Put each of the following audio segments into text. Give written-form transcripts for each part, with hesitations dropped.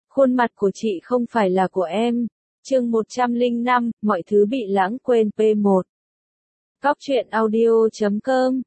Khuôn mặt của chị không phải là của em. Chương 105, mọi thứ bị lãng quên P1. Cóc truyện audio.com.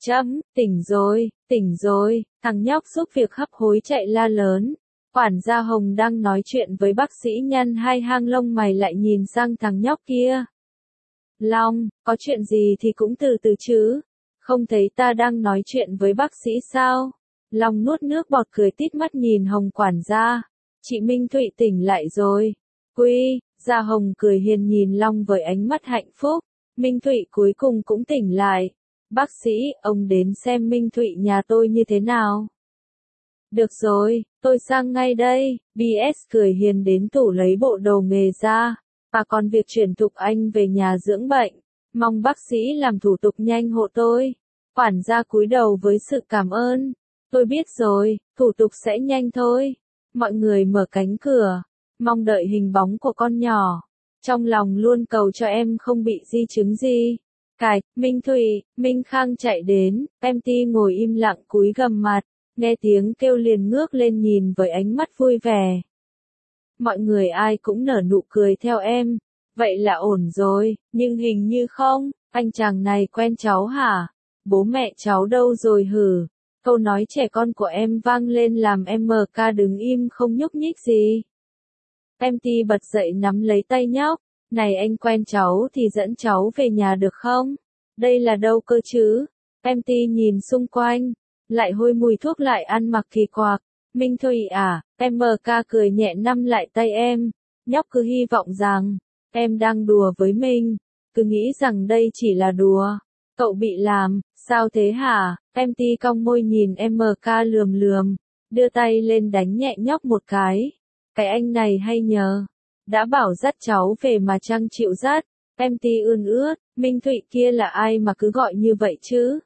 Tỉnh rồi, thằng nhóc giúp việc hấp hối chạy la lớn. Quản gia Hồng đang nói chuyện với bác sĩ nhăn hai hang lông mày lại nhìn sang thằng nhóc kia. Long, có chuyện gì thì cũng từ từ chứ. Không thấy ta đang nói chuyện với bác sĩ sao? Long nuốt nước bọt cười tít mắt nhìn Hồng quản gia. Chị Minh Thụy tỉnh lại rồi. Gia Hồng cười hiền nhìn Long với ánh mắt hạnh phúc. Minh Thụy cuối cùng cũng tỉnh lại. Bác sĩ, ông đến xem Minh Thụy nhà tôi như thế nào. Được rồi, tôi sang ngay đây. BS cười hiền đến tủ lấy bộ đồ nghề ra. Và còn việc chuyển Thục Anh về nhà dưỡng bệnh. Mong bác sĩ làm thủ tục nhanh hộ tôi. Quản gia cúi đầu với sự cảm ơn. Tôi biết rồi, thủ tục sẽ nhanh thôi. Mọi người mở cánh cửa. Mong đợi hình bóng của con nhỏ. Trong lòng luôn cầu cho em không bị di chứng gì. Minh Thụy, Minh Khang chạy đến, em Ti ngồi im lặng cúi gằm mặt, nghe tiếng kêu liền ngước lên nhìn với ánh mắt vui vẻ. Mọi người ai cũng nở nụ cười theo em, vậy là ổn rồi, nhưng hình như không, anh chàng này quen cháu hả? Bố mẹ cháu đâu rồi hử? Câu nói trẻ con của em vang lên làm MK đứng im không nhúc nhích gì. Em Ti bật dậy nắm lấy tay nhóc. Này anh quen cháu thì dẫn cháu về nhà được không? Đây là đâu cơ chứ? Em Ti nhìn xung quanh, lại hôi mùi thuốc lại ăn mặc kỳ quặc. Minh Thụy à, MK cười nhẹ nắm lại tay em. Nhóc cứ hy vọng rằng, em đang đùa với mình, cứ nghĩ rằng đây chỉ là đùa. Cậu bị làm, sao thế hả? Em Ti cong môi nhìn MK lườm, đưa tay lên đánh nhẹ nhóc một cái. Cái anh này hay nhờ. Đã bảo dắt cháu về mà chẳng chịu dắt. Em Ti ươn ướt, Minh Thụy kia là ai mà cứ gọi như vậy chứ?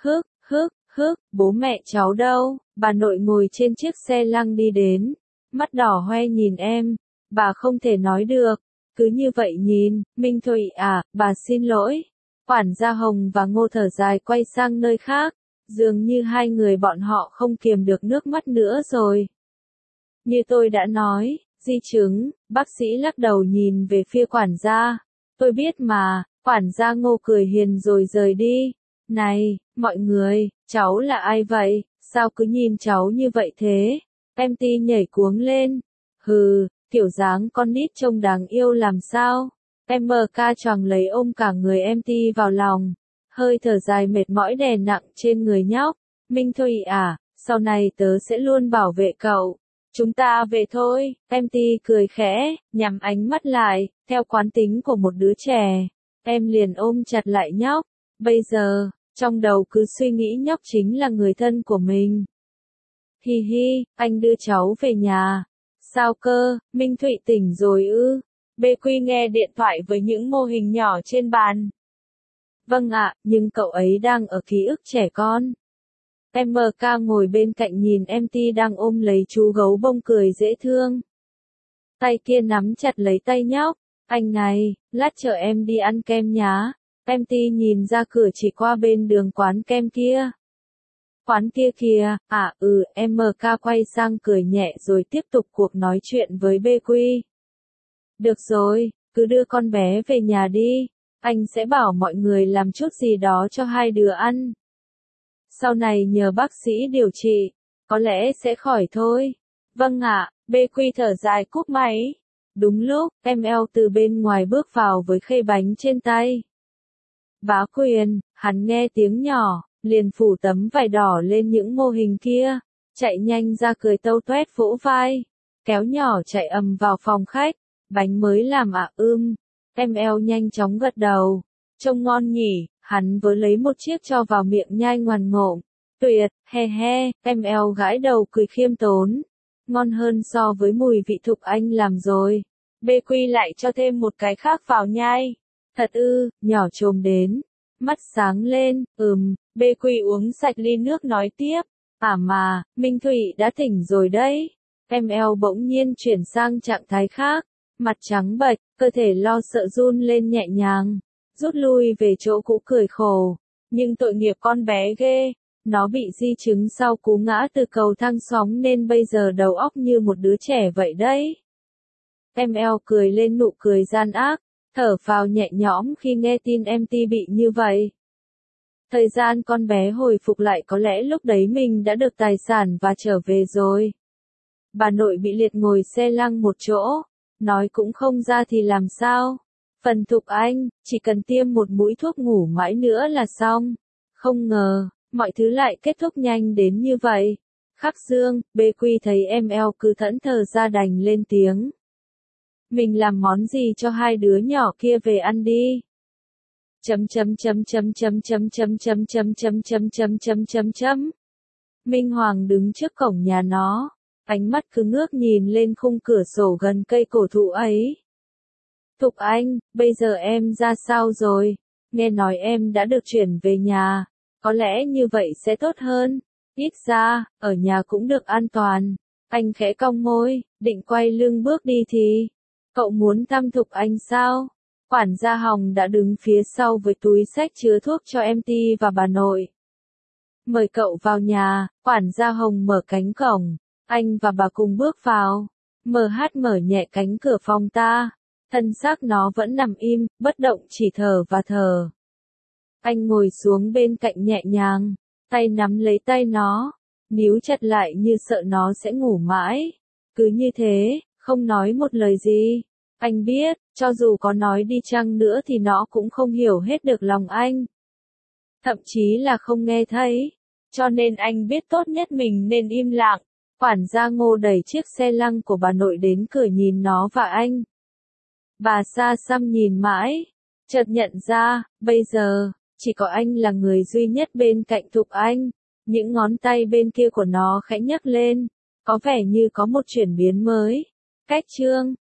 Bố mẹ cháu đâu? Bà nội ngồi trên chiếc xe lăng đi đến. Mắt đỏ hoe nhìn em. Bà không thể nói được. Cứ như vậy nhìn, Minh Thụy à, bà xin lỗi. Quản gia Hồng và Ngô thở dài quay sang nơi khác. Dường như hai người bọn họ không kiềm được nước mắt nữa rồi. Như tôi đã nói. Di chứng, bác sĩ lắc đầu nhìn về phía quản gia. Tôi biết mà, quản gia Ngô cười hiền rồi rời đi. Này, mọi người, cháu là ai vậy? Sao cứ nhìn cháu như vậy thế? Em Ti nhảy cuống lên. Hừ, kiểu dáng con nít trông đáng yêu làm sao? MK choàng lấy ôm cả người em Ti vào lòng. Hơi thở dài mệt mỏi đè nặng trên người nhóc. Minh Thụy à, sau này tớ sẽ luôn bảo vệ cậu. Chúng ta về thôi, em Ti cười khẽ, nhắm ánh mắt lại, theo quán tính của một đứa trẻ. Em liền ôm chặt lại nhóc. Bây giờ, trong đầu cứ suy nghĩ nhóc chính là người thân của mình. Hi hi, anh đưa cháu về nhà. Sao cơ, Minh Thụy tỉnh rồi ư? BQ nghe điện thoại với những mô hình nhỏ trên bàn. Vâng ạ, nhưng cậu ấy đang ở ký ức trẻ con. MK ngồi bên cạnh nhìn em Ti đang ôm lấy chú gấu bông cười dễ thương. Tay kia nắm chặt lấy tay nhóc. Anh này, lát chở em đi ăn kem nhá. Em Ti nhìn ra cửa chỉ qua bên đường quán kem kia. Quán kia kìa, MK quay sang cười nhẹ rồi tiếp tục cuộc nói chuyện với BQ. Được rồi, cứ đưa con bé về nhà đi. Anh sẽ bảo mọi người làm chút gì đó cho hai đứa ăn. Sau này nhờ bác sĩ điều trị, có lẽ sẽ khỏi thôi. Vâng ạ, BQ thở dài cúp máy. Đúng lúc, ML từ bên ngoài bước vào với khay bánh trên tay. Bá Quyền, hắn nghe tiếng nhỏ, liền phủ tấm vải đỏ lên những mô hình kia, chạy nhanh ra cười tâu toét vỗ vai, kéo nhỏ chạy ầm vào phòng khách. Bánh mới làm ạ ML nhanh chóng gật đầu. Trông ngon nhỉ, hắn vừa lấy một chiếc cho vào miệng nhai ngoằn ngộm. Tuyệt, he, ML gãi đầu cười khiêm tốn. Ngon hơn so với mùi vị Thục Anh làm rồi. BQ lại cho thêm một cái khác vào nhai. Thật ư, nhỏ trồm đến. Mắt sáng lên, BQ uống sạch ly nước nói tiếp. Mà, Minh Thụy đã tỉnh rồi đấy. ML bỗng nhiên chuyển sang trạng thái khác. Mặt trắng bệch, cơ thể lo sợ run lên nhẹ nhàng. Rút lui về chỗ cũ cười khổ. Nhưng tội nghiệp con bé ghê. Nó bị di chứng sau cú ngã từ cầu thang sóng nên bây giờ đầu óc như một đứa trẻ vậy đấy. ML cười lên nụ cười gian ác, thở phào nhẹ nhõm khi nghe tin em Ti bị như vậy. Thời gian con bé hồi phục lại có lẽ lúc đấy mình đã được tài sản và trở về rồi. Bà nội bị liệt ngồi xe lăng một chỗ, nói cũng không ra thì làm sao. Phần Thục Anh, chỉ cần tiêm một mũi thuốc ngủ mãi nữa là xong. Không ngờ, mọi thứ lại kết thúc nhanh đến như vậy. Khắc Dương, BQ thấy ML cứ thẫn thờ ra đành lên tiếng. Mình làm món gì cho hai đứa nhỏ kia về ăn đi. Minh Hoàng đứng trước cổng nhà nó, ánh mắt cứ ngước nhìn lên khung cửa sổ gần cây cổ thụ ấy. Thục Anh, bây giờ em ra sao rồi? Nghe nói em đã được chuyển về nhà, có lẽ như vậy sẽ tốt hơn. Ít ra, ở nhà cũng được an toàn. Anh khẽ cong môi, định quay lưng bước đi thì. Cậu muốn thăm Thục Anh sao? Quản gia Hồng đã đứng phía sau với túi xách chứa thuốc cho em Ti và bà nội. Mời cậu vào nhà, quản gia Hồng mở cánh cổng. Anh và bà cùng bước vào. MH mở nhẹ cánh cửa phòng ta. Thân xác nó vẫn nằm im, bất động chỉ thở và thở. Anh ngồi xuống bên cạnh nhẹ nhàng, tay nắm lấy tay nó, níu chặt lại như sợ nó sẽ ngủ mãi. Cứ như thế, không nói một lời gì. Anh biết, cho dù có nói đi chăng nữa thì nó cũng không hiểu hết được lòng anh. Thậm chí là không nghe thấy. Cho nên anh biết tốt nhất mình nên im lặng. Quản gia Ngô đẩy chiếc xe lăng của bà nội đến cửa nhìn nó và anh. Bà xa xăm nhìn mãi, chợt nhận ra, bây giờ, chỉ có anh là người duy nhất bên cạnh Thục Anh. Những ngón tay bên kia của nó khẽ nhấc lên, có vẻ như có một chuyển biến mới. Cách chương